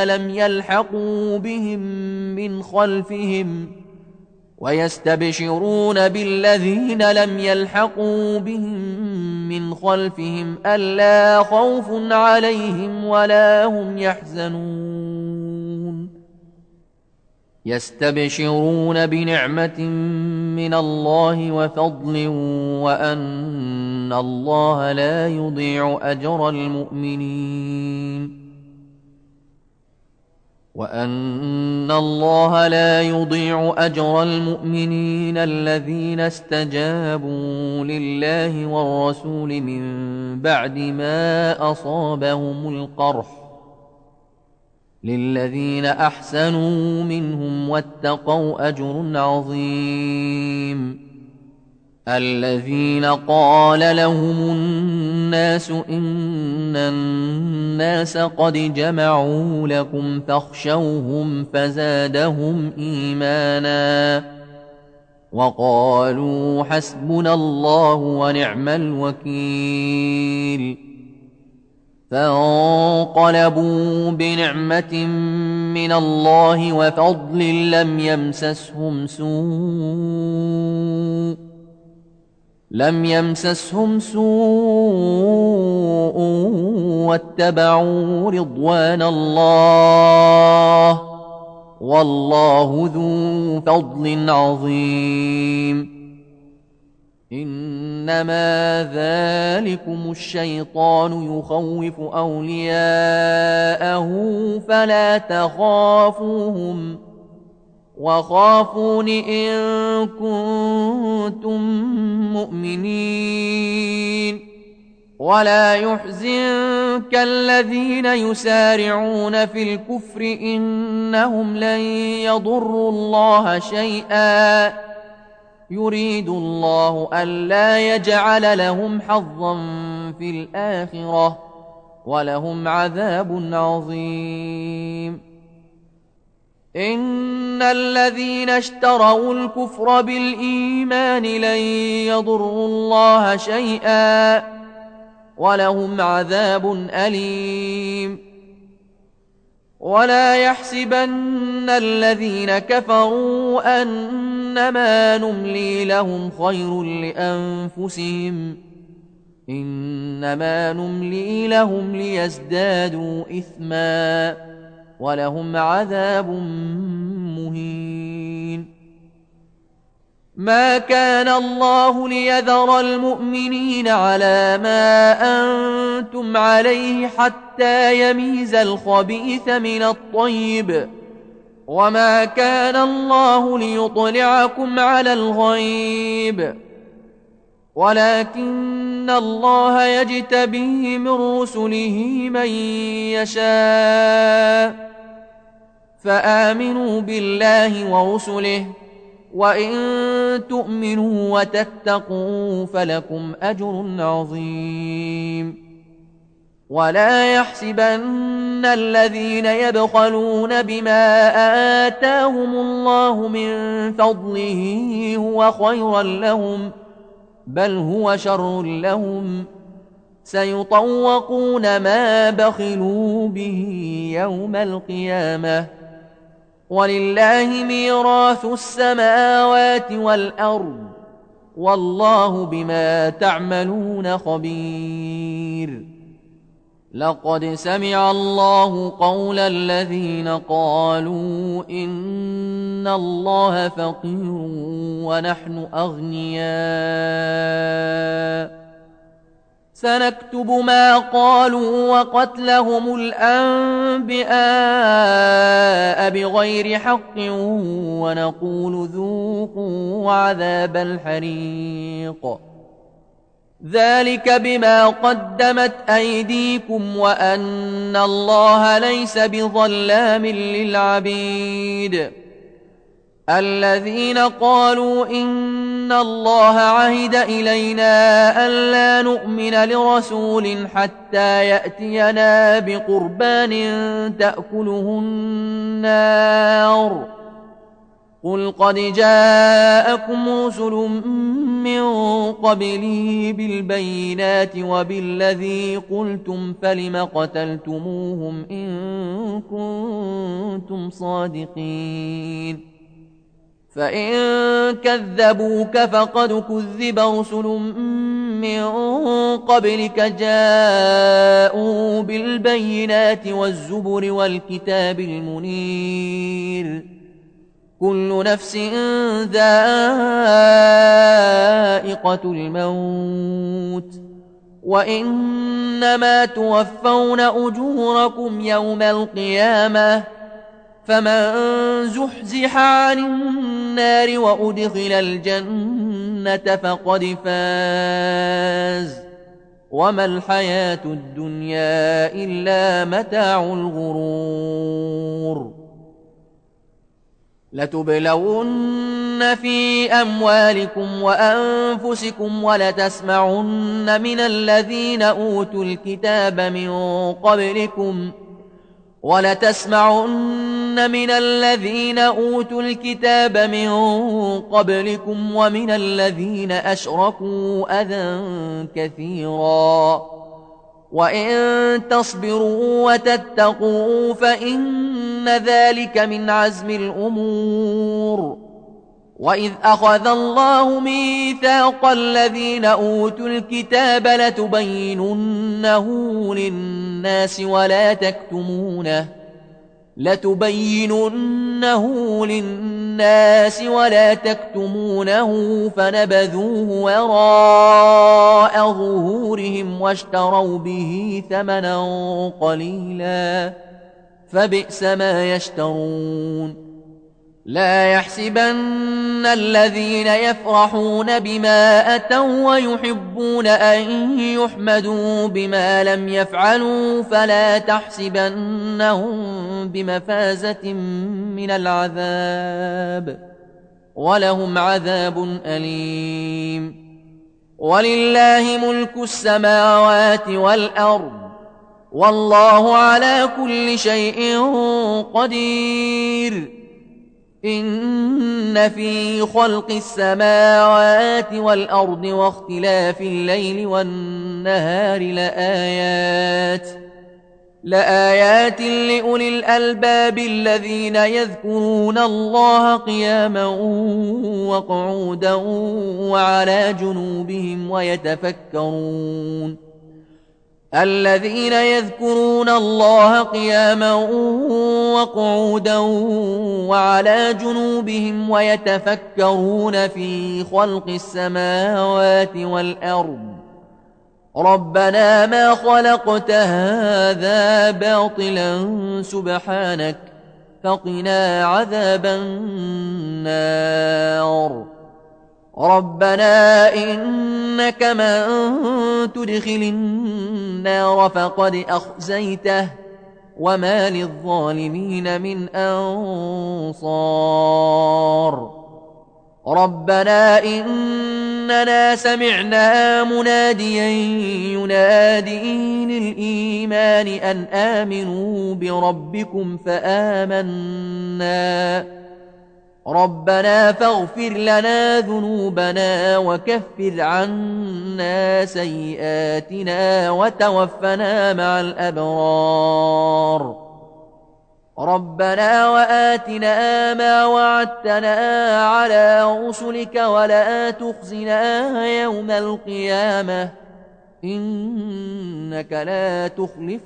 لم يلحقوا بهم من خلفهم ألا خوف عليهم ولا هم يحزنون. يستبشرون بنعمة من الله وفضل وأن الله لا يضيع أجر المؤمنين الذين استجابوا لله والرسول من بعد ما أصابهم القرح للذين أحسنوا منهم واتقوا أجر عظيم. الذين قال لهم الناس إن الناس قد جمعوا لكم فاخشوهم فزادهم إيمانا وقالوا حسبنا الله ونعم الوكيل. فانقلبوا بنعمة من الله وفضل لم يمسسهم سوء واتبعوا رضوان الله والله ذو فضل عظيم. إنما ذلكم الشيطان يخوف أولياءه فلا تخافوهم وخافون إن كنتم مؤمنين. ولا يحزنك الذين يسارعون في الكفر إنهم لن يضروا الله شيئا يريد الله ألا يجعل لهم حظا في الآخرة ولهم عذاب عظيم. إن الذين اشتروا الكفر بالإيمان لن يضروا الله شيئا ولهم عذاب أليم. ولا يحسبن الذين كفروا أنما نملي لهم خير لأنفسهم إنما نملي لهم ليزدادوا إثما ولهم عذاب مهين. ما كان الله ليذر المؤمنين على ما أنتم عليه حتى يميز الخبيث من الطيب وما كان الله ليطلعكم على الغيب ولكن الله يجتبي من رسله من يشاء فآمنوا بالله ورسله وإن تؤمنوا وتتقوا فلكم أجر عظيم. ولا يحسبن الذين يبخلون بما آتاهم الله من فضله هو خيرا لهم بل هو شر لهم سيطوقون ما بخلوا به يوم القيامة ولله ميراث السماوات والأرض والله بما تعملون خبير. لقد سمع الله قول الذين قالوا إن الله فقير ونحن أغنياء سنكتب ما قالوا وقتلهم الأنبياء بغير حق ونقول ذوقوا عذاب الحريق ذلك بما قدمت أيديكم وأن الله ليس بظلام للعبيد. الذين قالوا إن الله عهد إلينا ألا نؤمن لرسول حتى يأتينا بقربان تأكله النار قل قد جاءكم رسل من قبلي بالبينات وبالذي قلتم فلم قتلتموهم إن كنتم صادقين فإن كذبوك فقد كذب رسل من قبلك جاءوا بالبينات والزبر والكتاب المنير كل نفس ذائقة الموت وإنما توفون أجوركم يوم القيامة فمن زحزح عن النار وأدخل الجنة فقد فاز وما الحياة الدنيا إلا متاع الغرور. لتبلون في أموالكم وأنفسكم ولتسمعن من الذين أوتوا الكتاب من قبلكم ومن الذين أشركوا أذى كثيرا وإن تصبروا وتتقوا فإن ذلك من عزم الأمور. وإذ أخذ الله ميثاق الذين أوتوا الكتاب لتبيننه للناس ولا تكتمونه فنبذوه وراء ظهورهم واشتروا به ثمنا قليلا فبئس ما يشترون. لا يحسبن الذين يفرحون بما أتوا ويحبون أن يحمدوا بما لم يفعلوا فلا تحسبنهم بمفازة من العذاب ولهم عذاب أليم. ولله ملك السماوات والأرض والله على كل شيء قدير. إن في خلق السماوات والأرض واختلاف الليل والنهار لآيات لأولي الألباب الذين يذكرون الله قياما وقعودا وعلى جنوبهم الذين يذكرون الله قياما وقعودا وعلى جنوبهم ويتفكرون في خلق السماوات والأرض ربنا ما خلقت هذا باطلا سبحانك فقنا عذاب النار. ربنا إنك من تدخل النار فقد أخزيته وما للظالمين من أنصار. ربنا إننا سمعنا مناديا ينادي للإيمان أن آمنوا بربكم فآمنا ربنا فاغفر لنا ذنوبنا وكفر عنا سيئاتنا وتوفنا مع الأبرار ربنا وآتنا ما وعدتنا على رسلك ولا تخزنا يوم القيامة إنك لا تخلف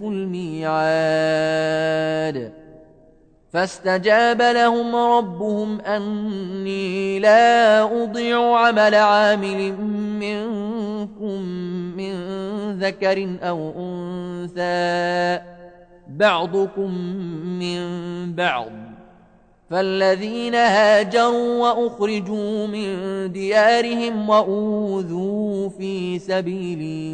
الميعاد فاستجاب لهم ربهم أني لا أضيع عمل عامل منكم من ذكر أو أنثى بعضكم من بعض فالذين هاجروا وأخرجوا من ديارهم وأوذوا في سبيلي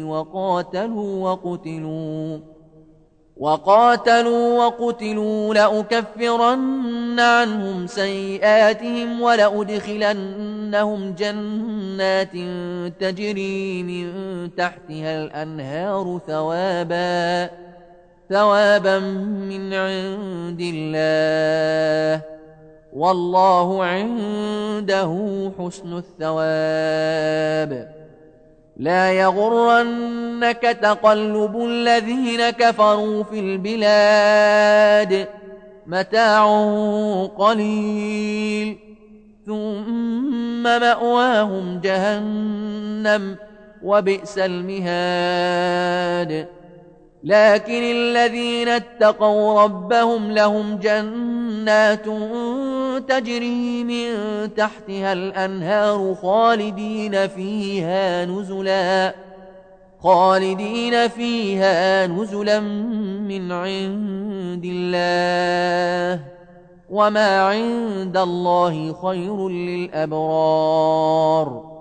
وقاتلوا وقتلوا لأكفرن عنهم سيئاتهم ولأدخلنهم جنات تجري من تحتها الأنهار ثوابا من عند الله والله عنده حسن الثواب لا يغرنك تقلب الذين كفروا في البلاد متاع قليل ثم مأواهم جهنم وبئس المهاد لكن الذين اتقوا ربهم لهم جنات تجري من تحتها الأنهار خالدين فيها نزلا من عند الله وما عند الله خير للأبرار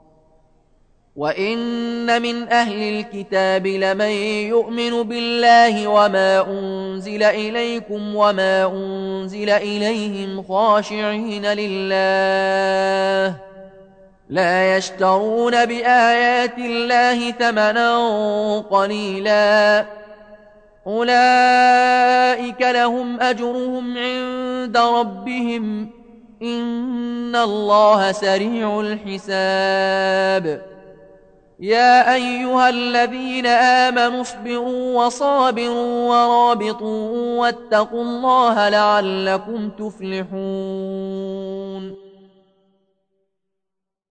وإن من أهل الكتاب لمن يؤمن بالله وما أنزل إليكم وما أنزل إليهم خاشعين لله لا يشترون بآيات الله ثمنا قليلا أولئك لهم أجرهم عند ربهم إن الله سريع الحساب يا أيها الذين آمنوا اصبروا وصابروا ورابطوا واتقوا الله لعلكم تفلحون